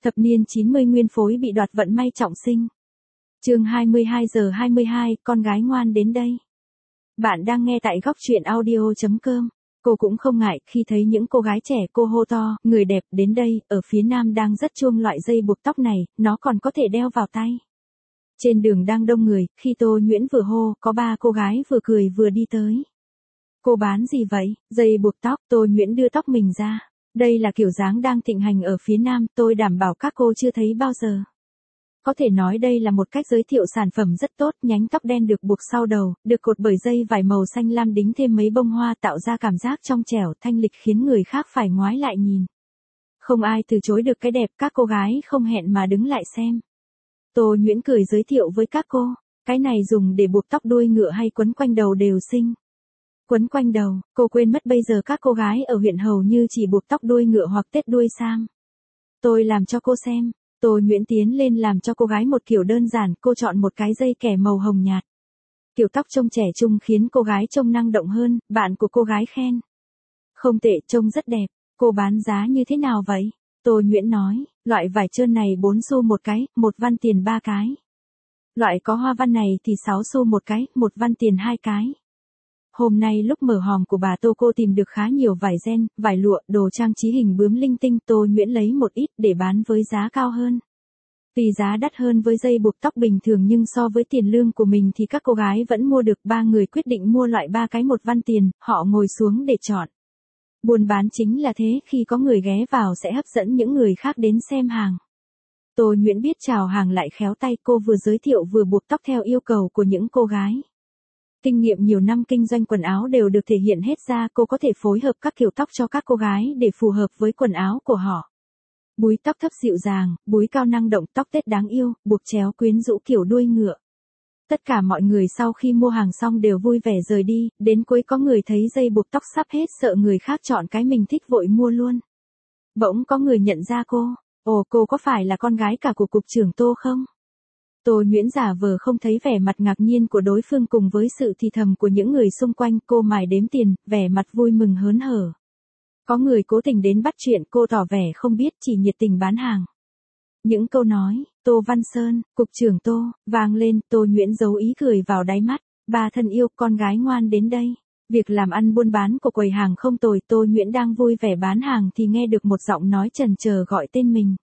Thập niên 90 nguyên phối bị đoạt vận may trọng sinh. Chương 22:22, con gái ngoan đến đây. Bạn đang nghe tại góc truyện audio.com. Cô cũng không ngại khi thấy những cô gái trẻ cô hô to, người đẹp đến đây, ở phía nam đang rất chuông loại dây buộc tóc này, nó còn có thể đeo vào tay. Trên đường đang đông người, khi Tô Nhuyễn vừa hô, có ba cô gái vừa cười vừa đi tới. Cô bán gì vậy? Dây buộc tóc. Tô Nhuyễn đưa tóc mình ra. Đây là kiểu dáng đang thịnh hành ở phía nam, tôi đảm bảo các cô chưa thấy bao giờ. Có thể nói đây là một cách giới thiệu sản phẩm rất tốt, nhánh tóc đen được buộc sau đầu, được cột bởi dây vải màu xanh lam đính thêm mấy bông hoa tạo ra cảm giác trong trẻo thanh lịch khiến người khác phải ngoái lại nhìn. Không ai từ chối được cái đẹp, các cô gái không hẹn mà đứng lại xem. Tô Nhuyễn cười giới thiệu với các cô, cái này dùng để buộc tóc đuôi ngựa hay quấn quanh đầu đều xinh. Quấn quanh đầu, cô quên mất bây giờ các cô gái ở huyện hầu như chỉ buộc tóc đuôi ngựa hoặc tết đuôi sam. Tôi làm cho cô xem. Tô Nhuyễn tiến lên làm cho cô gái một kiểu đơn giản, cô chọn một cái dây kẻ màu hồng nhạt. Kiểu tóc trông trẻ trung khiến cô gái trông năng động hơn, bạn của cô gái khen. Không tệ, trông rất đẹp, cô bán giá như thế nào vậy? Tô Nhuyễn nói, loại vải trơn này 4 xu một cái, 1 văn tiền 3 cái. Loại có hoa văn này thì 6 xu một cái, 1 văn tiền 2 cái. Hôm nay lúc mở hòm của bà Tô cô tìm được khá nhiều vải ren, vải lụa, đồ trang trí hình bướm linh tinh. Tô Nhuyễn lấy một ít để bán với giá cao hơn. Tuy giá đắt hơn với dây buộc tóc bình thường nhưng so với tiền lương của mình thì các cô gái vẫn mua được. Ba người quyết định mua loại 3 cái 1 văn tiền, họ ngồi xuống để chọn. Buôn bán chính là thế, khi có người ghé vào sẽ hấp dẫn những người khác đến xem hàng. Tô Nhuyễn biết chào hàng lại khéo tay, cô vừa giới thiệu vừa buộc tóc theo yêu cầu của những cô gái. Kinh nghiệm nhiều năm kinh doanh quần áo đều được thể hiện hết ra, cô có thể phối hợp các kiểu tóc cho các cô gái để phù hợp với quần áo của họ. Búi tóc thấp dịu dàng, búi cao năng động, tóc tết đáng yêu, buộc chéo quyến rũ kiểu đuôi ngựa. Tất cả mọi người sau khi mua hàng xong đều vui vẻ rời đi, đến cuối có người thấy dây buộc tóc sắp hết sợ người khác chọn cái mình thích vội mua luôn. Bỗng có người nhận ra cô, ồ cô có phải là con gái cả của cục trưởng Tô không? Tô Nhuyễn giả vờ không thấy vẻ mặt ngạc nhiên của đối phương cùng với sự thì thầm của những người xung quanh, cô mài đếm tiền, vẻ mặt vui mừng hớn hở. Có người cố tình đến bắt chuyện, cô tỏ vẻ không biết, chỉ nhiệt tình bán hàng. Những câu nói, Tô Văn Sơn, cục trưởng Tô, vang lên, Tô Nhuyễn giấu ý cười vào đáy mắt, bà thân yêu, con gái ngoan đến đây. Việc làm ăn buôn bán của quầy hàng không tồi, Tô Nhuyễn đang vui vẻ bán hàng thì nghe được một giọng nói chần chờ gọi tên mình.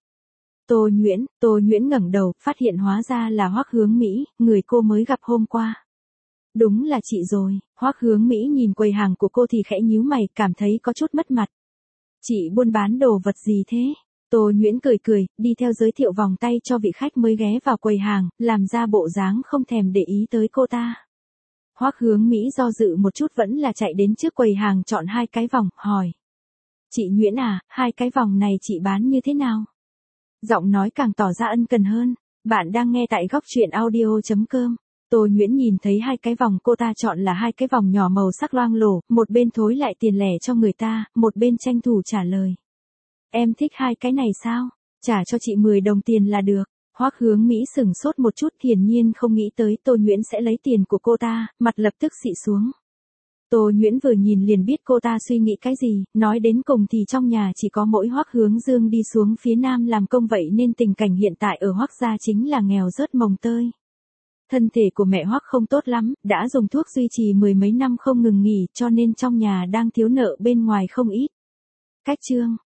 Tô Nhuyễn ngẩng đầu, phát hiện hóa ra là Hoắc Hướng Mỹ, người cô mới gặp hôm qua. Đúng là chị rồi. Hoắc Hướng Mỹ nhìn quầy hàng của cô thì khẽ nhíu mày, cảm thấy có chút mất mặt. Chị buôn bán đồ vật gì thế? Tô Nhuyễn cười cười, đi theo giới thiệu vòng tay cho vị khách mới ghé vào quầy hàng, làm ra bộ dáng không thèm để ý tới cô ta. Hoắc Hướng Mỹ do dự một chút vẫn là chạy đến trước quầy hàng chọn 2 cái vòng, hỏi. Chị Nhuyễn à, 2 cái vòng này chị bán như thế nào? Giọng nói càng tỏ ra ân cần hơn. Bạn đang nghe tại góc truyện audio.com. Tô Nhuyễn nhìn thấy 2 cái vòng cô ta chọn là 2 cái vòng nhỏ màu sắc loang lổ, một bên thối lại tiền lẻ cho người ta, một bên tranh thủ trả lời. Em thích 2 cái này sao? Trả cho chị 10 đồng tiền là được. Hoắc Hướng Mỹ sửng sốt một chút, hiển nhiên không nghĩ tới Tô Nhuyễn sẽ lấy tiền của cô ta, mặt lập tức xị xuống. Tô Nhuyễn vừa nhìn liền biết cô ta suy nghĩ cái gì, nói đến cùng thì trong nhà chỉ có mỗi Hoắc Hướng Dương đi xuống phía nam làm công vậy nên tình cảnh hiện tại ở Hoắc gia chính là nghèo rớt mồng tơi. Thân thể của mẹ Hoắc không tốt lắm, đã dùng thuốc duy trì 10 mấy năm không ngừng nghỉ cho nên trong nhà đang thiếu nợ bên ngoài không ít. Cách chương,